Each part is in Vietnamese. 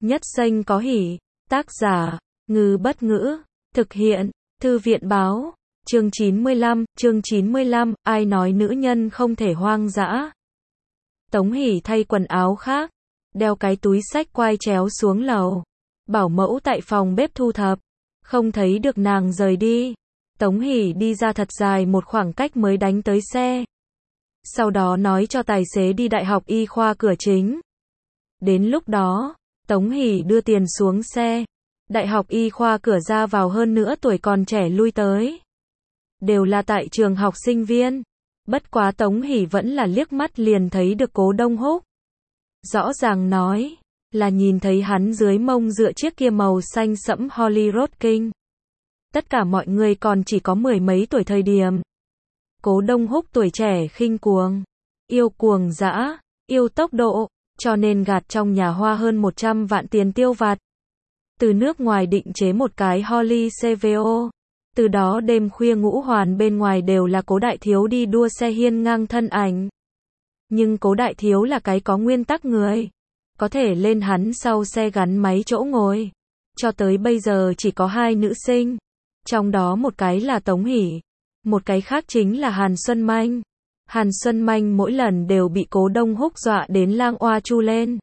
Nhất Xanh có hỉ. Tác giả, Ngư Bất Ngữ. Thực hiện, Thư viện Báo. Chương 95, ai nói nữ nhân không thể hoang dã. Tống Hỷ thay quần áo khác, đeo cái túi xách quai chéo xuống lầu. Bảo mẫu tại phòng bếp thu thập, không thấy được nàng rời đi. Tống Hỷ đi ra thật dài một khoảng cách mới đánh tới xe. Sau đó nói cho tài xế đi đại học y khoa cửa chính. Đến lúc đó, Tống Hỷ đưa tiền xuống xe. Đại học y khoa cửa ra vào hơn nữa tuổi còn trẻ lui tới. Đều là tại trường học sinh viên. Bất quá Tống Hỷ vẫn là liếc mắt liền thấy được Cố Đông Húc. Rõ ràng nói, là nhìn thấy hắn dưới mông dựa chiếc kia màu xanh sẫm Hollywood King. Tất cả mọi người còn chỉ có mười mấy tuổi thời điểm. Cố Đông Húc tuổi trẻ khinh cuồng, yêu cuồng dã, yêu tốc độ, cho nên gạt trong nhà hoa hơn 100 vạn tiền tiêu vặt. Từ nước ngoài định chế một cái Holly CVO. Từ đó đêm khuya ngũ hoàn bên ngoài đều là Cố Đại Thiếu đi đua xe hiên ngang thân ảnh. Nhưng Cố Đại Thiếu là cái có nguyên tắc người. Có thể lên hắn sau xe gắn máy chỗ ngồi. Cho tới bây giờ chỉ có 2 nữ sinh. Trong đó một cái là Tống Hỷ. Một cái khác chính là Hàn Xuân Manh. Hàn Xuân Manh mỗi lần đều bị Cố Đông Húc dọa đến lang oa chu lên.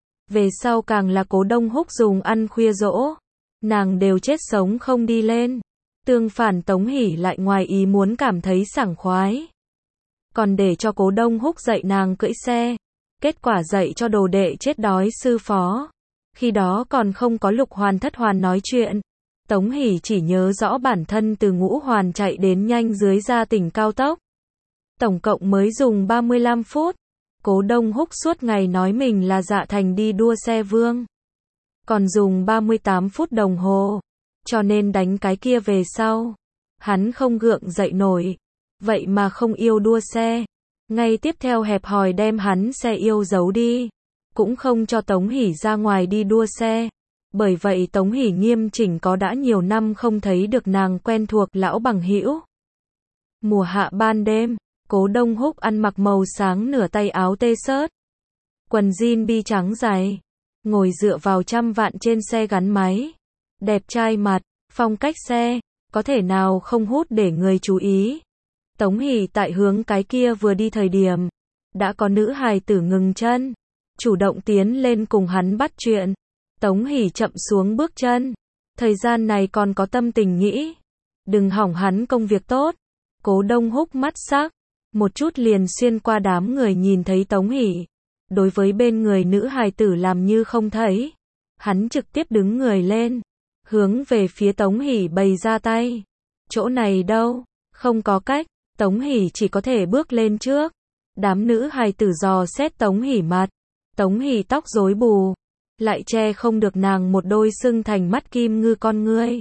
Về sau càng là Cố Đông Húc dùng ăn khuya dỗ. Nàng đều chết sống không đi lên. Tương phản Tống Hỷ lại ngoài ý muốn cảm thấy sảng khoái. Còn để cho Cố Đông Húc dạy nàng cưỡi xe. Kết quả dạy cho đồ đệ chết đói sư phó. Khi đó còn không có Lục Hoàn Thất Hoàn nói chuyện. Tống Hỷ chỉ nhớ rõ bản thân từ Ngũ Hoàn chạy đến nhanh dưới ra tỉnh cao tốc. Tổng cộng mới dùng 35 phút. Cố Đông Húc suốt ngày nói mình là Dạ Thành đi đua xe vương. Còn dùng 38 phút đồng hồ. Cho nên đánh cái kia về sau. Hắn không gượng dậy nổi. Vậy mà không yêu đua xe. Ngay tiếp theo hẹp hòi đem hắn xe yêu giấu đi. Cũng không cho Tống Hỷ ra ngoài đi đua xe. Bởi vậy Tống Hỷ nghiêm chỉnh có đã nhiều năm không thấy được nàng quen thuộc lão bằng hữu. Mùa hạ ban đêm, Cố Đông Húc ăn mặc màu sáng nửa tay áo t-shirt. Quần jean bi trắng dày. Ngồi dựa vào 100 vạn trên xe gắn máy. Đẹp trai mặt, phong cách xe, có thể nào không hút để người chú ý. Tống Hỷ tại hướng cái kia vừa đi thời điểm. Đã có nữ hài tử ngừng chân. Chủ động tiến lên cùng hắn bắt chuyện. Tống Hỷ chậm xuống bước chân. Thời gian này còn có tâm tình nghĩ. Đừng hỏng hắn công việc tốt. Cố Đông Húc mắt sắc. Một chút liền xuyên qua đám người nhìn thấy Tống Hỷ. Đối với bên người nữ hài tử làm như không thấy. Hắn trực tiếp đứng người lên. Hướng về phía Tống Hỷ bày ra tay. Chỗ này đâu? Không có cách. Tống Hỷ chỉ có thể bước lên trước. Đám nữ hài tử dò xét Tống Hỷ mặt. Tống Hỷ tóc rối bù. Lại che không được nàng một đôi sưng thành mắt kim ngư con ngươi.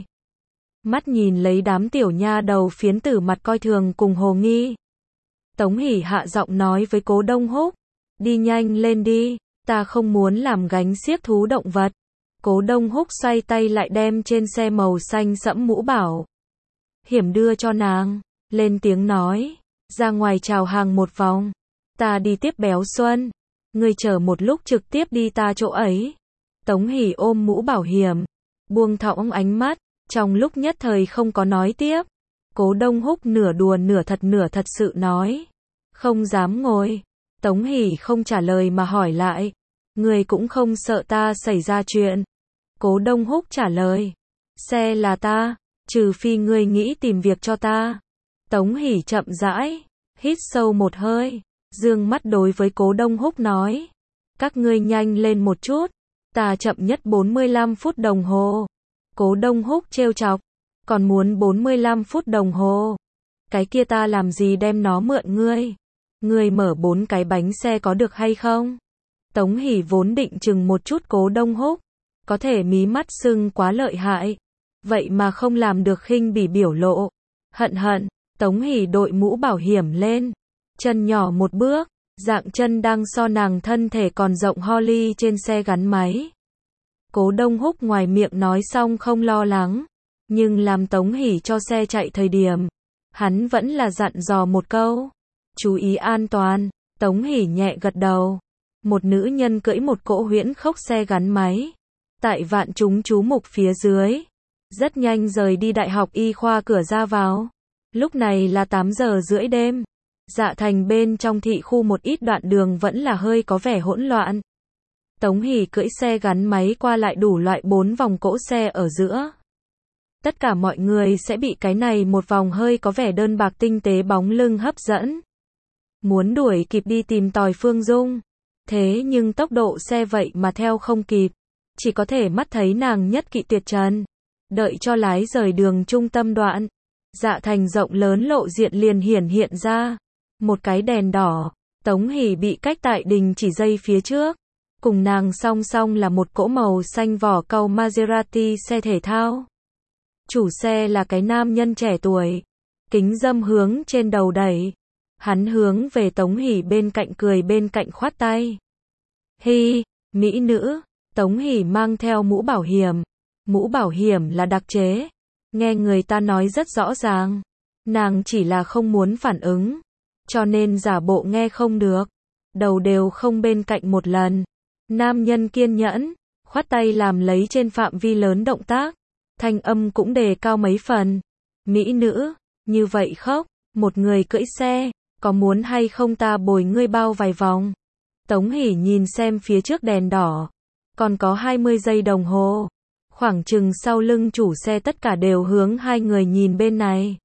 Mắt nhìn lấy đám tiểu nha đầu phiến tử mặt coi thường cùng hồ nghi. Tống Hỷ hạ giọng nói với Cố Đông Húc. Đi nhanh lên đi, ta không muốn làm gánh xiếc thú động vật. Cố Đông Húc xoay tay lại đem trên xe màu xanh sẫm mũ bảo hiểm đưa cho nàng. Lên tiếng nói. Ra ngoài chào hàng một vòng. Ta đi tiếp Béo Xuân. Ngươi chờ một lúc trực tiếp đi ta chỗ ấy. Tống Hỷ ôm mũ bảo hiểm. Buông thõng ánh mắt. Trong lúc nhất thời không có nói tiếp. Cố Đông Húc nửa đùa nửa thật sự nói. Không dám ngồi. Tống Hỷ không trả lời mà hỏi lại. Ngươi cũng không sợ ta xảy ra chuyện. Cố Đông Húc trả lời. Xe là ta. Trừ phi ngươi nghĩ tìm việc cho ta. Tống Hỷ chậm rãi. Hít sâu một hơi. Dương mắt đối với Cố Đông Húc nói. Các ngươi nhanh lên một chút. Ta chậm nhất 45 phút đồng hồ. Cố Đông Húc trêu chọc. Còn muốn 45 phút đồng hồ. Cái kia ta làm gì đem nó mượn ngươi. Ngươi mở 4 cái bánh xe có được hay không? Tống Hỷ vốn định chừng một chút Cố Đông Húc. Có thể mí mắt sưng quá lợi hại. Vậy mà không làm được khinh bỉ biểu lộ. Hận. Tống Hỷ đội mũ bảo hiểm lên. Chân nhỏ một bước. Dạng chân đang so nàng thân thể còn rộng Holly trên xe gắn máy. Cố Đông Húc ngoài miệng nói xong không lo lắng. Nhưng làm Tống Hỷ cho xe chạy thời điểm. Hắn vẫn là dặn dò một câu. Chú ý an toàn. Tống Hỷ nhẹ gật đầu. Một nữ nhân cưỡi một cỗ huyễn khốc xe gắn máy. tại vạn chúng chú mục phía dưới. Rất nhanh rời đi Đại học Y khoa cửa ra vào. Lúc này là 8 giờ rưỡi đêm. Dạ Thành bên trong thị khu một ít đoạn đường vẫn là hơi có vẻ hỗn loạn. Tống Hỷ cưỡi xe gắn máy qua lại đủ loại 4 vòng cỗ xe ở giữa. Tất cả mọi người sẽ bị cái này một vòng hơi có vẻ đơn bạc tinh tế bóng lưng hấp dẫn. Muốn đuổi kịp đi tìm tòi Phương Dung. Thế nhưng tốc độ xe vậy mà theo không kịp. Chỉ có thể mắt thấy nàng nhất kỵ tuyệt trần. Đợi cho lái rời đường trung tâm đoạn. Dạ Thành rộng lớn lộ diện liền hiện ra. Một cái đèn đỏ. Tống Hỷ bị cách tại đình chỉ dây phía trước. Cùng nàng song song là một cỗ màu xanh vỏ cau Maserati xe thể thao. Chủ xe là cái nam nhân trẻ tuổi. Kính dâm hướng trên đầu đẩy. Hắn hướng về Tống Hỷ bên cạnh cười bên cạnh khoát tay. Hi, mỹ nữ. Tống Hỷ mang theo mũ bảo hiểm. Mũ bảo hiểm là đặc chế. Nghe người ta nói rất rõ ràng. Nàng chỉ là không muốn phản ứng. Cho nên giả bộ nghe không được. Đầu đều không bên cạnh một lần. Nam nhân kiên nhẫn. Khoát tay làm lấy trên phạm vi lớn động tác. Thanh âm cũng đề cao mấy phần. Mỹ nữ, như vậy khóc. Một người cưỡi xe. Có muốn hay không ta bồi ngươi bao vài vòng. Tống Hỷ nhìn xem phía trước đèn đỏ. Còn có 20 giây đồng hồ. Khoảng chừng sau lưng chủ xe tất cả đều hướng hai người nhìn bên này.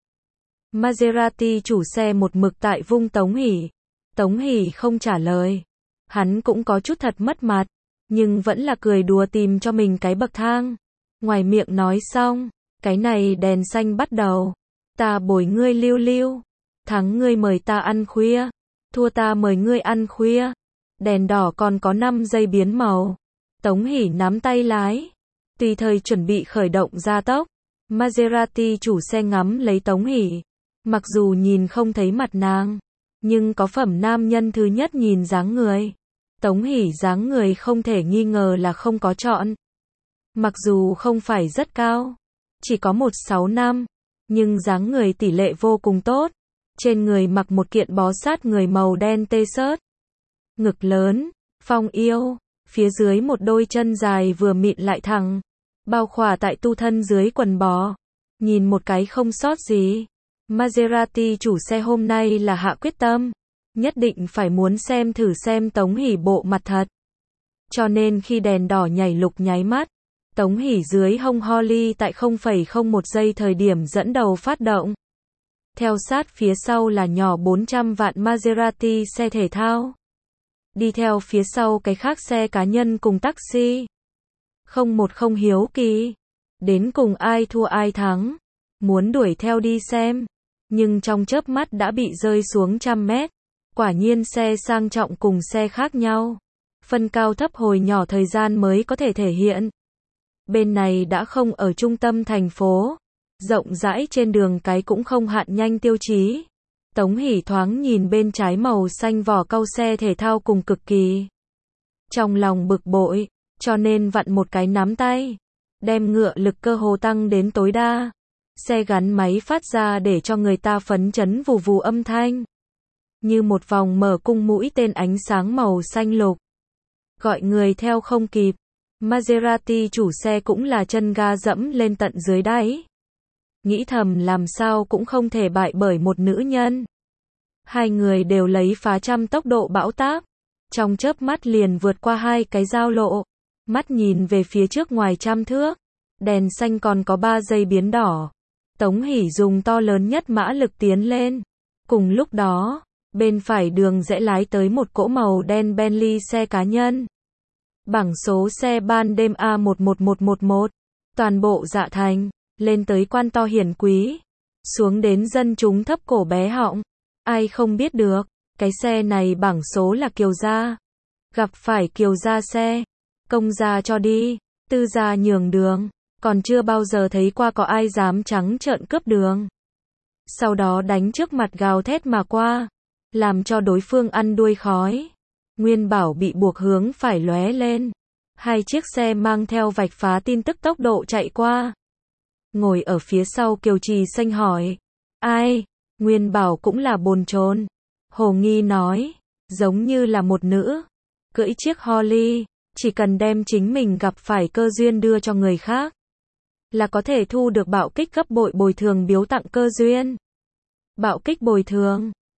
Maserati chủ xe một mực tại vung Tống Hỷ. Tống Hỷ không trả lời. Hắn cũng có chút thật mất mặt. Nhưng vẫn là cười đùa tìm cho mình cái bậc thang. Ngoài miệng nói xong. Cái này đèn xanh bắt đầu. Ta bồi ngươi lưu lưu. Thắng ngươi mời ta ăn khuya. Thua ta mời ngươi ăn khuya. Đèn đỏ còn có 5 giây biến màu. Tống Hỷ nắm tay lái. Tùy thời chuẩn bị khởi động gia tốc. Maserati chủ xe ngắm lấy Tống Hỷ. Mặc dù nhìn không thấy mặt nàng. Nhưng có phẩm nam nhân thứ nhất nhìn dáng người. Tống Hỷ dáng người không thể nghi ngờ là không có chọn. Mặc dù không phải rất cao. Chỉ có 165. Nhưng dáng người tỷ lệ vô cùng tốt. Trên người mặc một kiện bó sát người màu đen t-shirt. Ngực lớn, phong yêu. Phía dưới một đôi chân dài vừa mịn lại thẳng. Bao khỏa tại tu thân dưới quần bò. Nhìn một cái không sót gì. Maserati chủ xe hôm nay là hạ quyết tâm. Nhất định phải muốn xem thử xem Tống Hỷ bộ mặt thật. Cho nên khi đèn đỏ nhảy lục nháy mắt. Tống Hỷ dưới hông Holly tại 0,01 giây thời điểm dẫn đầu phát động. Theo sát phía sau là nhỏ 400 vạn Maserati xe thể thao. Đi theo phía sau cái khác xe cá nhân cùng taxi. Không hiếu kỳ. Đến cùng ai thua ai thắng. Muốn đuổi theo đi xem. Nhưng trong chớp mắt đã bị rơi xuống 100 mét. Quả nhiên xe sang trọng cùng xe khác nhau. Phân cao thấp hồi nhỏ thời gian mới có thể thể hiện. Bên này đã không ở trung tâm thành phố. Rộng rãi trên đường cái cũng không hạn nhanh tiêu chí. Tống Hỷ thoáng nhìn bên trái màu xanh vỏ cau xe thể thao cùng cực kỳ. Trong lòng bực bội, cho nên vặn một cái nắm tay. Đem ngựa lực cơ hồ tăng đến tối đa. Xe gắn máy phát ra để cho người ta phấn chấn vù vù âm thanh. Như một vòng mở cung mũi tên ánh sáng màu xanh lục. Gọi người theo không kịp. Maserati chủ xe cũng là chân ga dẫm lên tận dưới đáy. Nghĩ thầm làm sao cũng không thể bại bởi một nữ nhân. Hai người đều lấy phá trăm tốc độ bão táp. Trong chớp mắt liền vượt qua hai cái giao lộ. Mắt nhìn về phía trước ngoài 100 thước. Đèn xanh còn có 3 giây biến đỏ. Tống Hỷ dùng to lớn nhất mã lực tiến lên. Cùng lúc đó, bên phải đường rẽ lái tới một cỗ màu đen Bentley xe cá nhân. Bảng số xe ban đêm A11111. Toàn bộ Dạ Thành. Lên tới quan to hiển quý. Xuống đến dân chúng thấp cổ bé họng. Ai không biết được. Cái xe này bảng số là Kiều gia. Gặp phải Kiều gia xe. Công gia cho đi. Tư gia nhường đường. Còn chưa bao giờ thấy qua có ai dám trắng trợn cướp đường. Sau đó đánh trước mặt gào thét mà qua. Làm cho đối phương ăn đuôi khói. Nguyên Bảo bị buộc hướng phải lóe lên. Hai chiếc xe mang theo vạch phá tin tức tốc độ chạy qua. Ngồi ở phía sau Kiều Trì Xanh hỏi. Ai? Nguyên Bảo cũng là bồn chồn. Hồ nghi nói. Giống như là một nữ. Cưỡi chiếc Holly. Chỉ cần đem chính mình gặp phải cơ duyên đưa cho người khác, là có thể thu được bạo kích gấp bội bồi thường biếu tặng cơ duyên. Bạo kích bồi thường.